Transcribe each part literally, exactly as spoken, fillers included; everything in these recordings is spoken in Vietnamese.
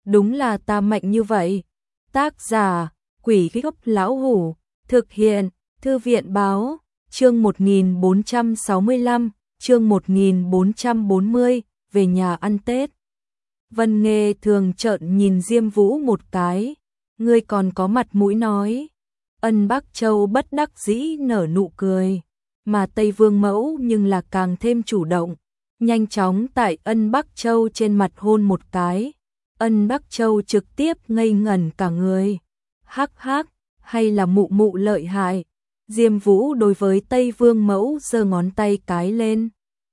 đúng là ta mạnh như vậy. Tác giả, Quỷ Gốc Lão Hủ, thực hiện, Thư viện Báo, chương một nghìn bốn trăm sáu mươi lăm, chương một nghìn bốn trăm bốn mươi, về nhà ăn Tết. Vân Nghê thường trợn nhìn Diêm Vũ một cái, ngươi còn có mặt mũi nói. Ân Bắc Châu bất đắc dĩ nở nụ cười, mà Tây Vương Mẫu nhưng là càng thêm chủ động, nhanh chóng tại Ân Bắc Châu trên mặt hôn một cái. Ân Bắc Châu trực tiếp ngây ngẩn cả người. Hắc hắc, hay là mụ mụ lợi hại. Diêm Vũ đối với Tây Vương Mẫu giơ ngón tay cái lên.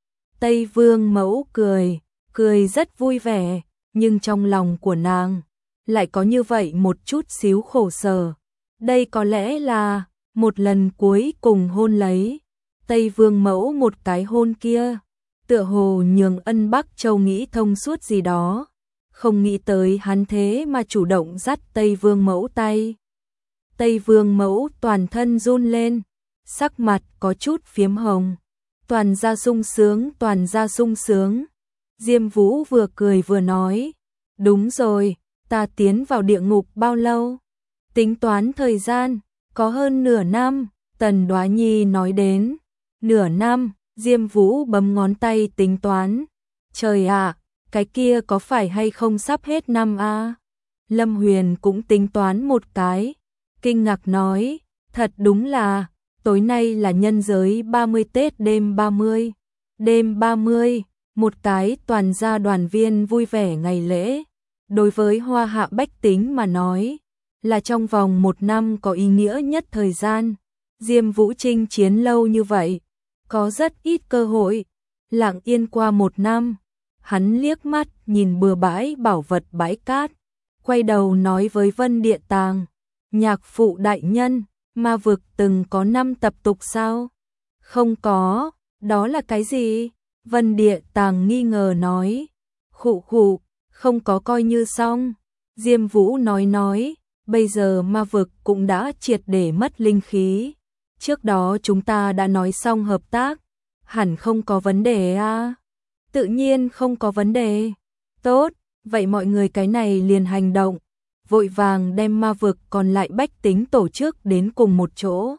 Tây Vương Mẫu cười, cười rất vui vẻ, nhưng trong lòng của nàng lại có như vậy một chút xíu khổ sở. Đây có lẽ là một lần cuối cùng hôn lấy. Tây Vương Mẫu một cái hôn kia, tựa hồ nhường Ân Bắc Châu nghĩ thông suốt gì đó, không nghĩ tới hắn thế mà chủ động dắt Tây Vương Mẫu tay. Tây Vương Mẫu toàn thân run lên, sắc mặt có chút phiếm hồng, toàn ra sung sướng, toàn ra sung sướng. Diêm Vũ vừa cười vừa nói, đúng rồi, ta tiến vào địa ngục bao lâu? Tính toán thời gian, có hơn nửa năm. Tần Đoá Nhi nói đến, nửa năm. Diêm Vũ bấm ngón tay tính toán, trời ạ, cái kia có phải hay không sắp hết năm a? À? Lâm Huyền cũng tính toán một cái, kinh ngạc nói, thật đúng là, tối nay là nhân giới ba mươi Tết đêm ba mươi. Đêm ba mươi, một cái toàn gia đoàn viên vui vẻ ngày lễ, đối với Hoa Hạ bách tính mà nói, là trong vòng một năm có ý nghĩa nhất thời gian. Diêm Vũ chinh chiến lâu như vậy, có rất ít cơ hội. Lặng yên qua một năm, hắn liếc mắt nhìn bừa bãi bảo vật bãi cát, quay đầu nói với Vân Địa Tàng, nhạc phụ đại nhân, ma vực từng có năm tập tục sao? Không có, đó là cái gì? Vân Địa Tàng nghi ngờ nói, khụ khụ, không có coi như xong. Diêm Vũ nói nói, bây giờ ma vực cũng đã triệt để mất linh khí. Trước đó chúng ta đã nói xong hợp tác, hẳn không có vấn đề à? Tự nhiên không có vấn đề. Tốt, vậy mọi người cái này liền hành động, vội vàng đem ma vực còn lại bách tính tổ chức đến cùng một chỗ.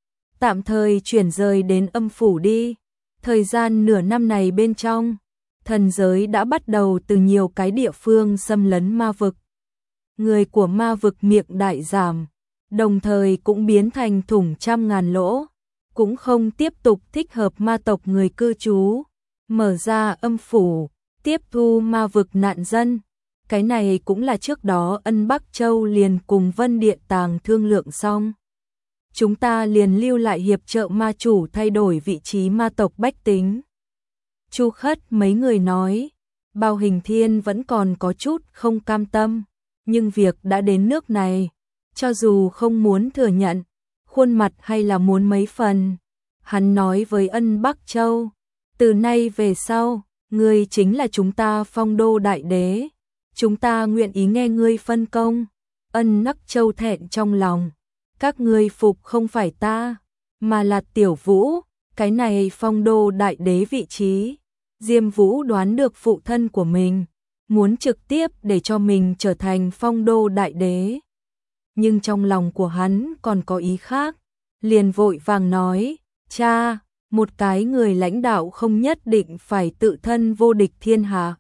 Tạm thời chuyển rời đến âm phủ đi. Thời gian nửa năm này bên trong, thần giới đã bắt đầu từ nhiều cái địa phương xâm lấn ma vực. Người của ma vực miệng đại giảm, đồng thời cũng biến thành thủng trăm ngàn lỗ, cũng không tiếp tục thích hợp ma tộc người cư trú, mở ra âm phủ, tiếp thu ma vực nạn dân. Cái này cũng là trước đó Ân Bắc Châu liền cùng Vân Địa Tàng thương lượng xong. Chúng ta liền lưu lại hiệp trợ ma chủ thay đổi vị trí ma tộc bách tính. Chu Khất mấy người nói, Bao Hình Thiên vẫn còn có chút không cam tâm, nhưng việc đã đến nước này, cho dù không muốn thừa nhận, khuôn mặt hay là muốn mấy phần. Hắn nói với Ân Bắc Châu, từ nay về sau, ngươi chính là chúng ta Phong Đô đại đế, chúng ta nguyện ý nghe ngươi phân công. Ân Bắc Châu thẹn trong lòng, các ngươi phục không phải ta, mà là Tiểu Vũ, cái này Phong Đô đại đế vị trí. Diêm Vũ đoán được phụ thân của mình muốn trực tiếp để cho mình trở thành Phong Đô đại đế, nhưng trong lòng của hắn còn có ý khác, liền vội vàng nói, cha, một cái người lãnh đạo không nhất định phải tự thân vô địch thiên hạ,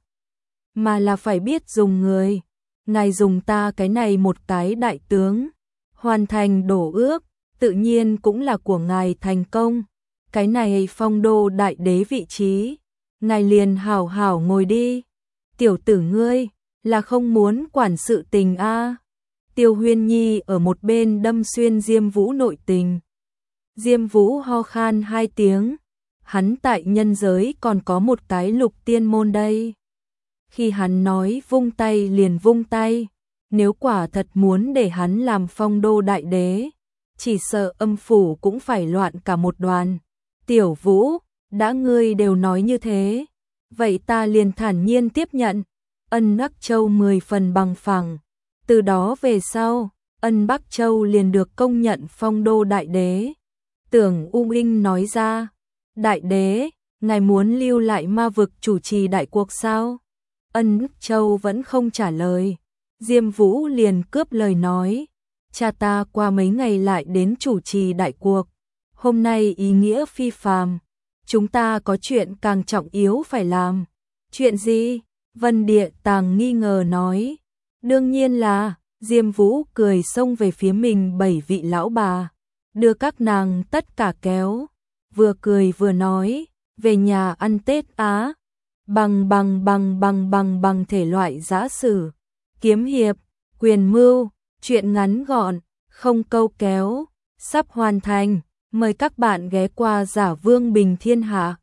mà là phải biết dùng người. Ngài dùng ta cái này một cái đại tướng, hoàn thành đổ ước, tự nhiên cũng là của ngài thành công. Cái này Phong Đô đại đế vị trí, ngài liền hảo hảo ngồi đi. Tiểu tử ngươi, là không muốn quản sự tình a? À? Tiêu Huyên Nhi ở một bên đâm xuyên Diêm Vũ nội tình. Diêm Vũ ho khan hai tiếng, hắn tại nhân giới còn có một cái lục tiên môn đây. Khi hắn nói vung tay liền vung tay, nếu quả thật muốn để hắn làm Phong Đô đại đế, chỉ sợ âm phủ cũng phải loạn cả một đoàn. Tiểu Vũ, đã ngươi đều nói như thế, vậy ta liền thản nhiên tiếp nhận. Ân Bắc Châu mười phần bằng phẳng. Từ đó về sau, Ân Bắc Châu liền được công nhận Phong Đô đại đế. Tưởng U Minh nói ra, đại đế, ngài muốn lưu lại ma vực chủ trì đại cuộc sao? Ân Bắc Châu vẫn không trả lời. Diêm Vũ liền cướp lời nói, cha ta qua mấy ngày lại đến chủ trì đại cuộc, hôm nay ý nghĩa phi phàm, chúng ta có chuyện càng trọng yếu phải làm. Chuyện gì? Vân Địa Tàng nghi ngờ nói. Đương nhiên là, Diêm Vũ cười xông về phía mình bảy vị lão bà, đưa các nàng tất cả kéo, vừa cười vừa nói, về nhà ăn Tết á, bằng bằng bằng bằng bằng bằng thể loại giã sử, kiếm hiệp, quyền mưu, chuyện ngắn gọn, không câu kéo, sắp hoàn thành, mời các bạn ghé qua Giả Vương Bình Thiên Hạ.